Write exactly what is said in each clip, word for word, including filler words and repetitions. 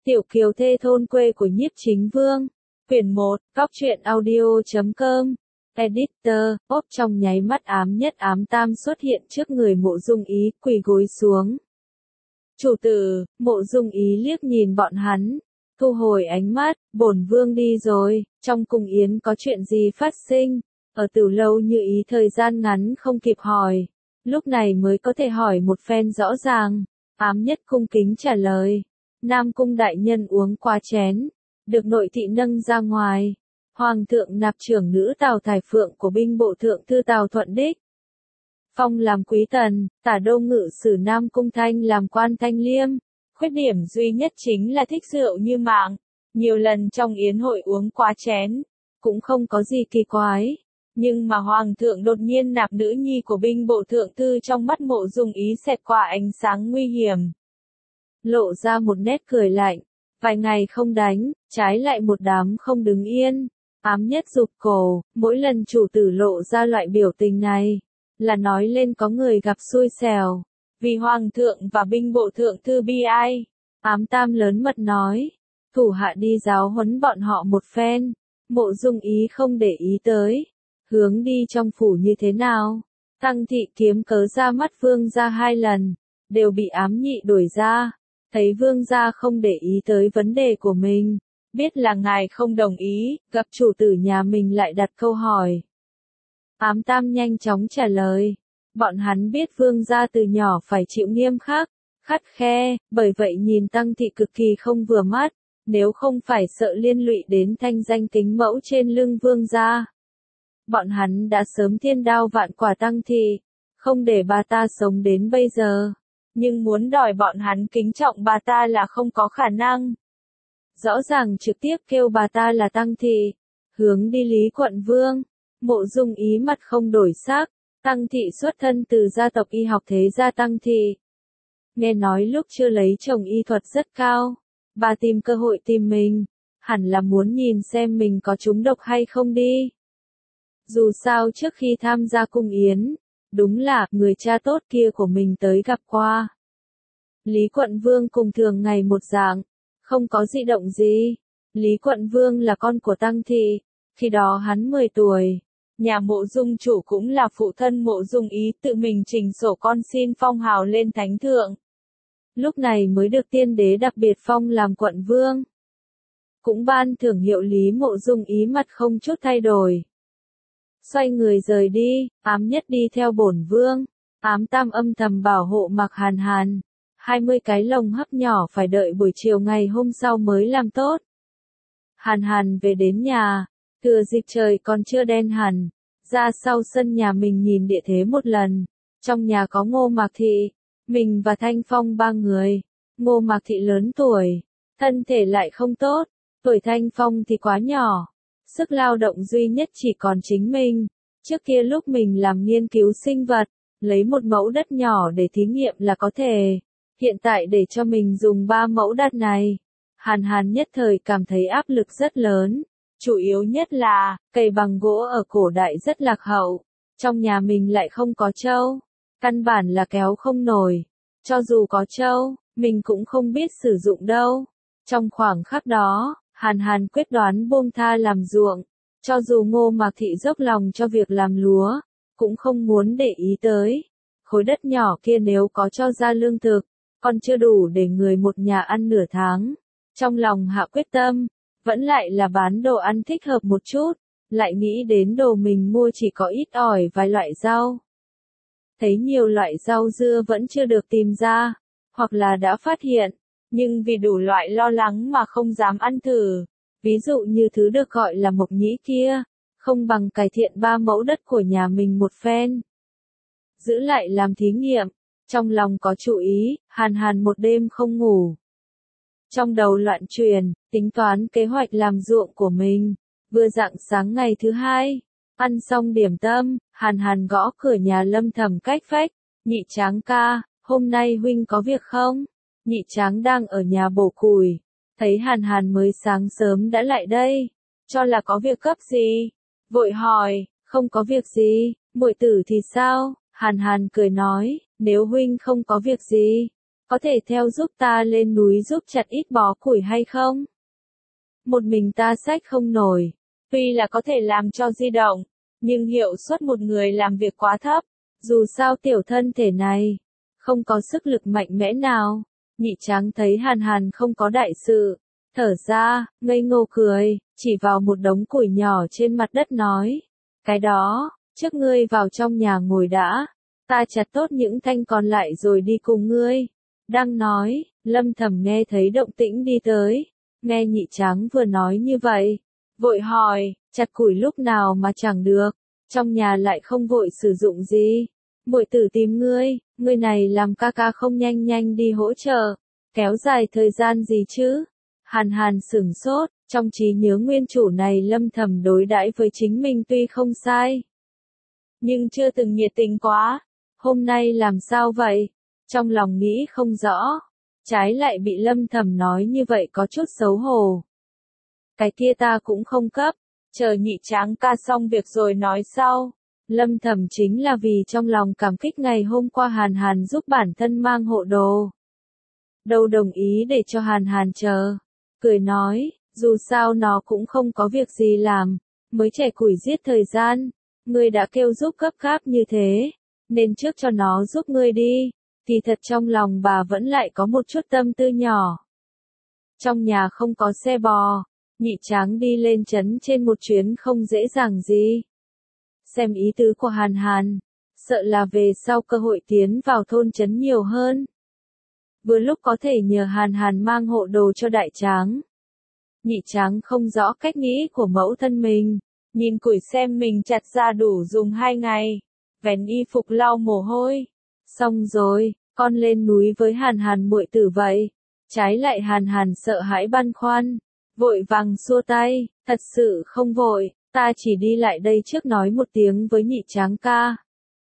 Tiểu kiều thê thôn quê của Nhiếp Chính Vương. Quyển một, góc truyện audio chấm com. Editor, ốp trong nháy mắt ám nhất ám tam xuất hiện trước người Mộ Dung Ý, quỳ gối xuống. Chủ tử, Mộ Dung Ý liếc nhìn bọn hắn, thu hồi ánh mắt, bổn vương đi rồi, trong cung yến có chuyện gì phát sinh, ở Tử Lâu Như Ý thời gian ngắn không kịp hỏi, lúc này mới có thể hỏi một phen rõ ràng, ám nhất cung kính trả lời, Nam cung đại nhân uống qua chén, được nội thị nâng ra ngoài, Hoàng thượng nạp trưởng nữ Tào Thải Phượng của binh bộ thượng thư Tào Thuận Đích. Phong làm quý tần, tả đô ngự sử Nam cung Thanh làm quan Thanh Liêm. Khuyết điểm duy nhất chính là thích rượu như mạng, nhiều lần trong yến hội uống quá chén, cũng không có gì kỳ quái. Nhưng mà Hoàng thượng đột nhiên nạp nữ nhi của binh bộ thượng thư trong mắt Mộ Dung Ý xẹt qua ánh sáng nguy hiểm. Lộ ra một nét cười lạnh, vài ngày không đánh, trái lại một đám không đứng yên. Ám nhất rụt cổ, mỗi lần chủ tử lộ ra loại biểu tình này, là nói lên có người gặp xui xẻo. Vì Hoàng thượng và binh bộ thượng thư bi ai, ám tam lớn mật nói, thủ hạ đi giáo huấn bọn họ một phen, Mộ Dung Ý không để ý tới, hướng đi trong phủ như thế nào, Tăng thị kiếm cớ ra mắt vương gia hai lần, đều bị ám nhị đuổi ra, thấy vương gia không để ý tới vấn đề của mình, biết là ngài không đồng ý, gặp chủ tử nhà mình lại đặt câu hỏi. Ám tam nhanh chóng trả lời. Bọn hắn biết vương gia từ nhỏ phải chịu nghiêm khắc, khắt khe, bởi vậy nhìn Tăng thị cực kỳ không vừa mắt, nếu không phải sợ liên lụy đến thanh danh kính mẫu trên lưng vương gia. Bọn hắn đã sớm thiên đao vạn quả Tăng thị, không để bà ta sống đến bây giờ, nhưng muốn đòi bọn hắn kính trọng bà ta là không có khả năng. Rõ ràng trực tiếp kêu bà ta là Tăng thị, hướng đi Lý quận vương, Mộ Dung Ý mặt không đổi sắc. Tăng thị xuất thân từ gia tộc y học thế gia Tăng thị. Nghe nói lúc chưa lấy chồng y thuật rất cao, bà tìm cơ hội tìm mình, hẳn là muốn nhìn xem mình có trúng độc hay không đi. Dù sao trước khi tham gia cung yến, đúng là người cha tốt kia của mình tới gặp qua. Lý quận vương cùng thường ngày một dạng, không có dị động gì. Lý quận vương là con của Tăng thị, khi đó hắn mười tuổi. Nhà Mộ Dung chủ cũng là phụ thân Mộ Dung Ý tự mình trình sổ con xin phong hào lên thánh thượng. Lúc này mới được tiên đế đặc biệt phong làm quận vương. Cũng ban thưởng hiệu Lý Mộ Dung Ý mặt không chút thay đổi. Xoay người rời đi, ám nhất đi theo bổn vương, ám tam âm thầm bảo hộ Mạc Hàn Hàn. hai mươi cái lồng hấp nhỏ phải đợi buổi chiều ngày hôm sau mới làm tốt. Hàn Hàn về đến nhà. Thừa dịp trời còn chưa đen hẳn, ra sau sân nhà mình nhìn địa thế một lần, trong nhà có Ngô Mạc Thị, mình và Thanh Phong ba người, Ngô Mạc Thị lớn tuổi, thân thể lại không tốt, tuổi Thanh Phong thì quá nhỏ, sức lao động duy nhất chỉ còn chính mình, trước kia lúc mình làm nghiên cứu sinh vật, lấy một mẫu đất nhỏ để thí nghiệm là có thể, hiện tại để cho mình dùng ba mẫu đất này, Hàn Hàn nhất thời cảm thấy áp lực rất lớn. Chủ yếu nhất là, cây bằng gỗ ở cổ đại rất lạc hậu, trong nhà mình lại không có trâu, căn bản là kéo không nổi, cho dù có trâu, mình cũng không biết sử dụng đâu. Trong khoảng khắc đó, Hàn Hàn quyết đoán buông tha làm ruộng, cho dù Ngô Mạc Thị dốc lòng cho việc làm lúa, cũng không muốn để ý tới. Khối đất nhỏ kia nếu có cho ra lương thực, còn chưa đủ để người một nhà ăn nửa tháng. Trong lòng hạ quyết tâm. Vẫn lại là bán đồ ăn thích hợp một chút, lại nghĩ đến đồ mình mua chỉ có ít ỏi vài loại rau. Thấy nhiều loại rau dưa vẫn chưa được tìm ra, hoặc là đã phát hiện, nhưng vì đủ loại lo lắng mà không dám ăn thử. Ví dụ như thứ được gọi là mộc nhĩ kia, không bằng cải thiện ba mẫu đất của nhà mình một phen. Giữ lại làm thí nghiệm, trong lòng có chú ý, Hàn Hàn một đêm không ngủ. Trong đầu loạn truyền, tính toán kế hoạch làm ruộng của mình, vừa rạng sáng ngày thứ hai, ăn xong điểm tâm, Hàn Hàn gõ cửa nhà Lâm Thẩm cách phách, nhị tráng ca, hôm nay huynh có việc không? Nhị tráng đang ở nhà bổ củi, thấy Hàn Hàn mới sáng sớm đã lại đây, cho là có việc gấp gì, vội hỏi, không có việc gì, muội tử thì sao? Hàn Hàn cười nói, nếu huynh không có việc gì, có thể theo giúp ta lên núi giúp chặt ít bó củi hay không? Một mình ta xách không nổi. Tuy là có thể làm cho di động, nhưng hiệu suất một người làm việc quá thấp. Dù sao tiểu thân thể này, không có sức lực mạnh mẽ nào. Nhị Tráng thấy Hàn Hàn không có đại sự, thở ra, ngây ngô cười, chỉ vào một đống củi nhỏ trên mặt đất nói. Cái đó, trước ngươi vào trong nhà ngồi đã, ta chặt tốt những thanh còn lại rồi đi cùng ngươi. Đang nói, Lâm Thầm nghe thấy động tĩnh đi tới, nghe Nhị Tráng vừa nói như vậy, vội hỏi, chặt củi lúc nào mà chẳng được, trong nhà lại không vội sử dụng gì. Muội tử tìm ngươi, ngươi này làm ca ca không nhanh nhanh đi hỗ trợ, kéo dài thời gian gì chứ? Hàn Hàn sửng sốt, trong trí nhớ nguyên chủ này Lâm Thầm đối đãi với chính mình tuy không sai, nhưng chưa từng nhiệt tình quá. Hôm nay làm sao vậy? Trong lòng nghĩ không rõ, trái lại bị Lâm Thầm nói như vậy có chút xấu hổ. Cái kia ta cũng không cấp, chờ Nhị Tráng ca xong việc rồi nói sau. Lâm Thầm chính là vì trong lòng cảm kích ngày hôm qua Hàn Hàn giúp bản thân mang hộ đồ. Đâu đồng ý để cho Hàn Hàn chờ. Cười nói, dù sao nó cũng không có việc gì làm, mới trẻ củi giết thời gian. Ngươi đã kêu giúp gấp gáp như thế, nên trước cho nó giúp ngươi đi. Thì thật trong lòng bà vẫn lại có một chút tâm tư nhỏ. Trong nhà không có xe bò, Nhị Tráng đi lên trấn trên một chuyến không dễ dàng gì. Xem ý tứ của Hàn Hàn, sợ là về sau cơ hội tiến vào thôn trấn nhiều hơn. Vừa lúc có thể nhờ Hàn Hàn mang hộ đồ cho Đại Tráng. Nhị Tráng không rõ cách nghĩ của mẫu thân mình, nhìn củi xem mình chặt ra đủ dùng hai ngày, vén y phục lau mồ hôi. Xong rồi, con lên núi với Hàn Hàn muội tử vậy. Trái lại Hàn Hàn sợ hãi băn khoăn, vội vàng xua tay, thật sự không vội, ta chỉ đi lại đây trước nói một tiếng với Nhị Tráng ca.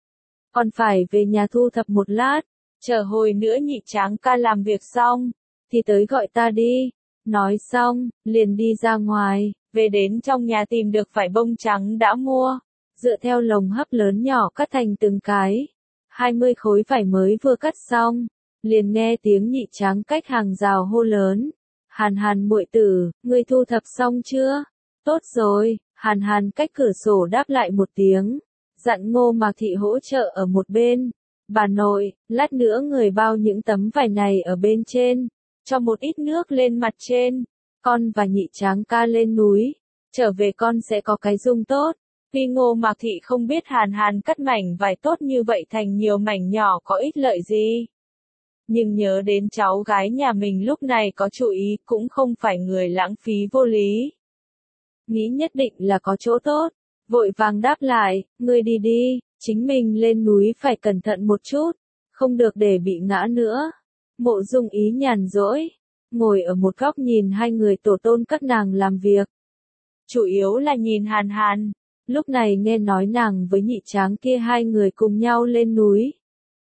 Còn phải về nhà thu thập một lát, chờ hồi nữa Nhị Tráng ca làm việc xong, thì tới gọi ta đi. Nói xong, liền đi ra ngoài, về đến trong nhà tìm được vải bông trắng đã mua, dựa theo lồng hấp lớn nhỏ cắt thành từng cái. hai mươi khối vải mới vừa cắt xong, liền nghe tiếng Nhị Tráng cách hàng rào hô lớn. Hàn Hàn muội tử, ngươi thu thập xong chưa? Tốt rồi, Hàn Hàn cách cửa sổ đáp lại một tiếng, dặn Ngô Mạc Thị hỗ trợ ở một bên. Bà nội, lát nữa người bao những tấm vải này ở bên trên, cho một ít nước lên mặt trên, con và Nhị Tráng ca lên núi, trở về con sẽ có cái dung tốt. Tuy Ngô Mạc Thị không biết Hàn Hàn cắt mảnh vải tốt như vậy thành nhiều mảnh nhỏ có ích lợi gì, nhưng nhớ đến cháu gái nhà mình lúc này có chủ ý cũng không phải người lãng phí vô lý. Nghĩ nhất định là có chỗ tốt, vội vàng đáp lại, ngươi đi đi, chính mình lên núi phải cẩn thận một chút, không được để bị ngã nữa. Mộ Dung Ý nhàn rỗi, ngồi ở một góc nhìn hai người tổ tôn các nàng làm việc. Chủ yếu là nhìn Hàn Hàn, lúc này nghe nói nàng với Nhị Tráng kia hai người cùng nhau lên núi.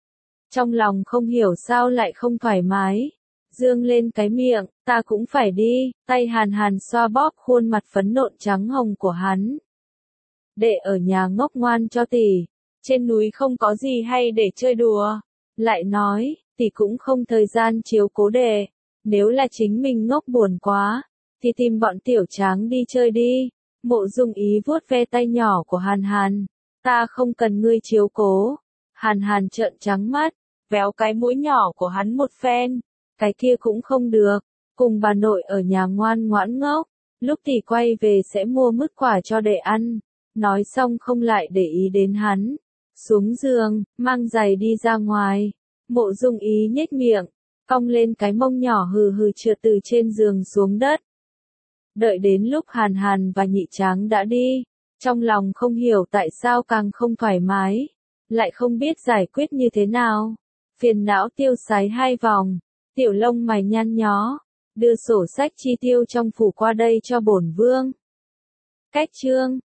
Trong lòng không hiểu sao lại không thoải mái, dương lên cái miệng, ta cũng phải đi, tay Hàn Hàn xoa bóp khuôn mặt phấn nộn trắng hồng của hắn. Để ở nhà ngốc ngoan cho tỷ, trên núi không có gì hay để chơi đùa. Lại nói, tỷ cũng không thời gian chiếu cố đệ, nếu là chính mình ngốc buồn quá, thì tìm bọn tiểu Tráng đi chơi đi. Mộ Dung Ý vuốt ve tay nhỏ của Hàn Hàn, ta không cần ngươi chiếu cố. Hàn Hàn trợn trắng mắt, véo cái mũi nhỏ của hắn một phen, cái kia cũng không được, cùng bà nội ở nhà ngoan ngoãn ngốc, lúc tỷ quay về sẽ mua mứt quả cho đệ ăn. Nói xong không lại để ý đến hắn, xuống giường, mang giày đi ra ngoài. Mộ Dung Ý nhếch miệng, cong lên cái mông nhỏ hừ hừ trượt từ trên giường xuống đất. Đợi đến lúc Hàn Hàn và Nhị Tráng đã đi, trong lòng không hiểu tại sao càng không thoải mái, lại không biết giải quyết như thế nào. Phiền não tiêu sái hai vòng, tiểu lông mày nhăn nhó, đưa sổ sách chi tiêu trong phủ qua đây cho bổn vương. Cách chương